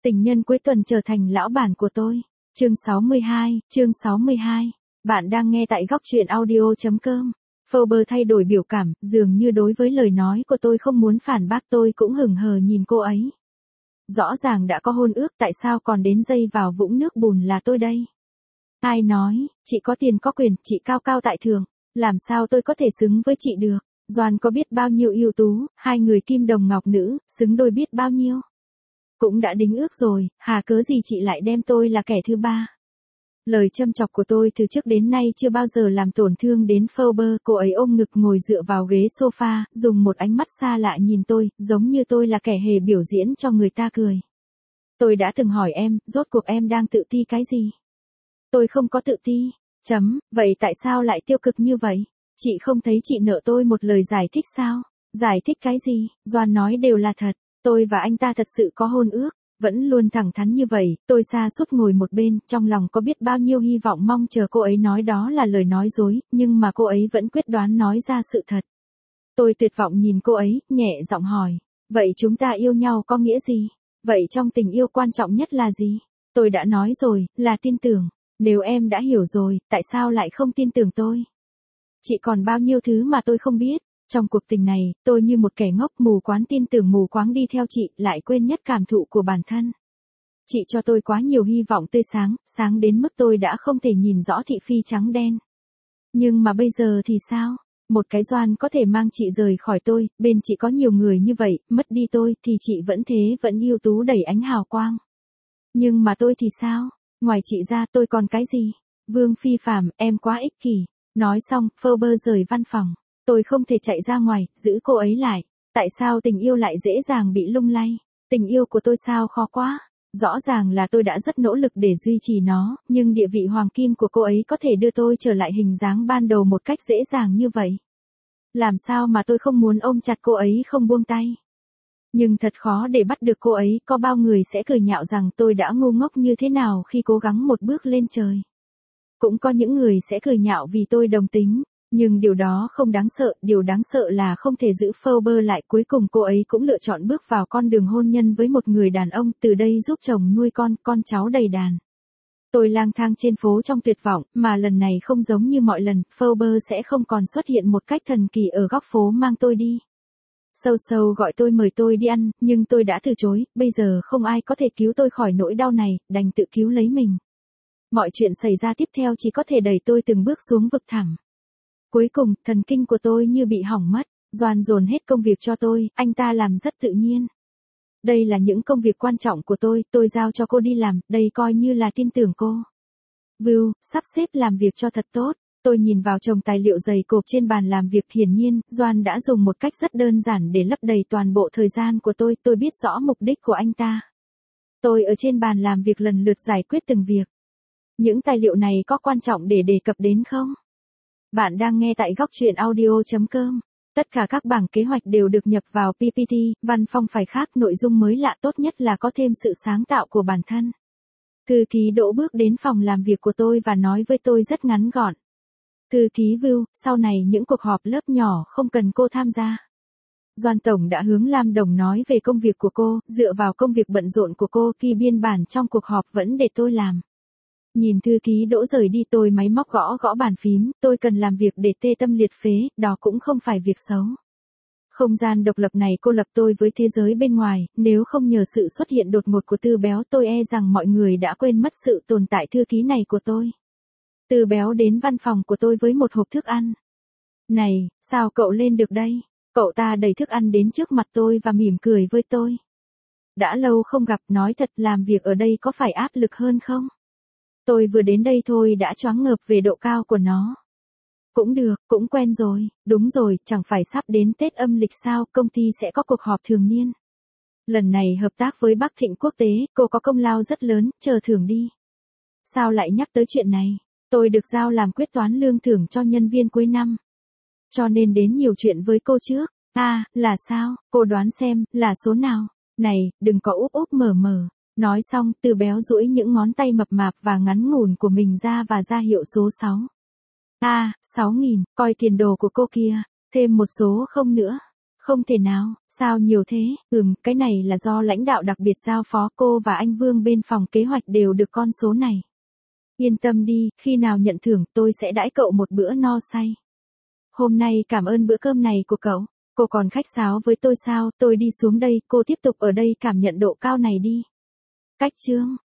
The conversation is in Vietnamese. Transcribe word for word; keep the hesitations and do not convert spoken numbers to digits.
Tình nhân cuối tuần trở thành lão bản của tôi. Chương sáu mươi hai, chương sáu mươi hai. Bạn đang nghe tại góc truyện audio chấm com. Forbes thay đổi biểu cảm, dường như đối với lời nói của tôi không muốn phản bác, tôi cũng hững hờ nhìn cô ấy. Rõ ràng đã có hôn ước, tại sao còn đến dây vào vũng nước bùn là tôi đây? Ai nói, chị có tiền có quyền, chị cao cao tại thượng, làm sao tôi có thể xứng với chị được? Doan có biết bao nhiêu ưu tú, hai người kim đồng ngọc nữ, xứng đôi biết bao nhiêu. Cũng đã đính ước rồi, hà cớ gì chị lại đem tôi là kẻ thứ ba? Lời châm chọc của tôi từ trước đến nay chưa bao giờ làm tổn thương đến Forbes. Cô ấy ôm ngực ngồi dựa vào ghế sofa, dùng một ánh mắt xa lạ nhìn tôi, giống như tôi là kẻ hề biểu diễn cho người ta cười. Tôi đã từng hỏi em, rốt cuộc em đang tự ti cái gì? Tôi không có tự ti. Chấm, vậy tại sao lại tiêu cực như vậy? Chị không thấy chị nợ tôi một lời giải thích sao? Giải thích cái gì? Doan nói đều là thật. Tôi và anh ta thật sự có hôn ước, vẫn luôn thẳng thắn như vậy. Tôi sa sút ngồi một bên, trong lòng có biết bao nhiêu hy vọng mong chờ cô ấy nói đó là lời nói dối, nhưng mà cô ấy vẫn quyết đoán nói ra sự thật. Tôi tuyệt vọng nhìn cô ấy, nhẹ giọng hỏi, vậy chúng ta yêu nhau có nghĩa gì? Vậy trong tình yêu quan trọng nhất là gì? Tôi đã nói rồi, là tin tưởng. Nếu em đã hiểu rồi, tại sao lại không tin tưởng tôi? Chị còn bao nhiêu thứ mà tôi không biết. Trong cuộc tình này, tôi như một kẻ ngốc mù quáng tin tưởng mù quáng đi theo chị, lại quên nhất cảm thụ của bản thân. Chị cho tôi quá nhiều hy vọng tươi sáng, sáng đến mức tôi đã không thể nhìn rõ thị phi trắng đen. Nhưng mà bây giờ thì sao? Một cái Doan có thể mang chị rời khỏi tôi, bên chị có nhiều người như vậy, mất đi tôi thì chị vẫn thế vẫn ưu tú đầy ánh hào quang. Nhưng mà tôi thì sao? Ngoài chị ra tôi còn cái gì? Vương Phi Phạm, em quá ích kỷ. Nói xong, Forbes rời văn phòng. Tôi không thể chạy ra ngoài, giữ cô ấy lại. Tại sao tình yêu lại dễ dàng bị lung lay? Tình yêu của tôi sao khó quá? Rõ ràng là tôi đã rất nỗ lực để duy trì nó, nhưng địa vị hoàng kim của cô ấy có thể đưa tôi trở lại hình dáng ban đầu một cách dễ dàng như vậy. Làm sao mà tôi không muốn ôm chặt cô ấy không buông tay? Nhưng thật khó để bắt được cô ấy, có bao người sẽ cười nhạo rằng tôi đã ngu ngốc như thế nào khi cố gắng một bước lên trời. Cũng có những người sẽ cười nhạo vì tôi đồng tính. Nhưng điều đó không đáng sợ, điều đáng sợ là không thể giữ Forbes lại. Cuối cùng cô ấy cũng lựa chọn bước vào con đường hôn nhân với một người đàn ông, từ đây giúp chồng nuôi con, con cháu đầy đàn. Tôi lang thang trên phố trong tuyệt vọng, mà lần này không giống như mọi lần, Forbes sẽ không còn xuất hiện một cách thần kỳ ở góc phố mang tôi đi. Sâu sâu gọi tôi mời tôi đi ăn, nhưng tôi đã từ chối, bây giờ không ai có thể cứu tôi khỏi nỗi đau này, đành tự cứu lấy mình. Mọi chuyện xảy ra tiếp theo chỉ có thể đẩy tôi từng bước xuống vực thẳm. Cuối cùng, thần kinh của tôi như bị hỏng mất. Doan dồn hết công việc cho tôi, anh ta làm rất tự nhiên. Đây là những công việc quan trọng của tôi, tôi giao cho cô đi làm, đây coi như là tin tưởng cô. View, sắp xếp làm việc cho thật tốt. Tôi nhìn vào chồng tài liệu dày cộp trên bàn làm việc, hiển nhiên, Doan đã dùng một cách rất đơn giản để lấp đầy toàn bộ thời gian của tôi, tôi biết rõ mục đích của anh ta. Tôi ở trên bàn làm việc lần lượt giải quyết từng việc. Những tài liệu này có quan trọng để đề cập đến không? Bạn đang nghe tại góc truyện audio chấm com. Tất cả các bảng kế hoạch đều được nhập vào pê pê tê, văn phong phải khác, nội dung mới lạ, tốt nhất là có thêm sự sáng tạo của bản thân. Thư ký Đỗ bước đến phòng làm việc của tôi và nói với tôi rất ngắn gọn. Thư ký View, sau này những cuộc họp lớp nhỏ không cần cô tham gia. Doan Tổng đã hướng Lam Đồng nói về công việc của cô, dựa vào công việc bận rộn của cô, ghi biên bản trong cuộc họp vẫn để tôi làm. Nhìn thư ký Đỗ rời đi, tôi máy móc gõ gõ bàn phím, tôi cần làm việc để tê tâm liệt phế, đó cũng không phải việc xấu. Không gian độc lập này cô lập tôi với thế giới bên ngoài, nếu không nhờ sự xuất hiện đột ngột của Tư Béo tôi e rằng mọi người đã quên mất sự tồn tại thư ký này của tôi. Tư Béo đến văn phòng của tôi với một hộp thức ăn. Này, sao cậu lên được đây? Cậu ta đẩy thức ăn đến trước mặt tôi và mỉm cười với tôi. Đã lâu không gặp, nói thật làm việc ở đây có phải áp lực hơn không? Tôi vừa đến đây thôi đã choáng ngợp về độ cao của nó. Cũng được, cũng quen rồi, đúng rồi, chẳng phải sắp đến Tết âm lịch sao, công ty sẽ có cuộc họp thường niên. Lần này hợp tác với Bắc Thịnh Quốc tế, cô có công lao rất lớn, chờ thưởng đi. Sao lại nhắc tới chuyện này? Tôi được giao làm quyết toán lương thưởng cho nhân viên cuối năm. Cho nên đến nhiều chuyện với cô trước. À, là sao, cô đoán xem, là số nào? Này, đừng có úp úp mở mở. Nói xong, Tư Béo duỗi những ngón tay mập mạp và ngắn ngủn của mình ra và ra hiệu số sáu. À, sáu nghìn, coi tiền đồ của cô kia, thêm một số không nữa. Không thể nào, sao nhiều thế, ừm, cái này là do lãnh đạo đặc biệt giao phó, cô và anh Vương bên phòng kế hoạch đều được con số này. Yên tâm đi, khi nào nhận thưởng tôi sẽ đãi cậu một bữa no say. Hôm nay cảm ơn bữa cơm này của cậu. Cô còn khách sáo với tôi sao, tôi đi xuống đây, cô tiếp tục ở đây cảm nhận độ cao này đi. Cách chương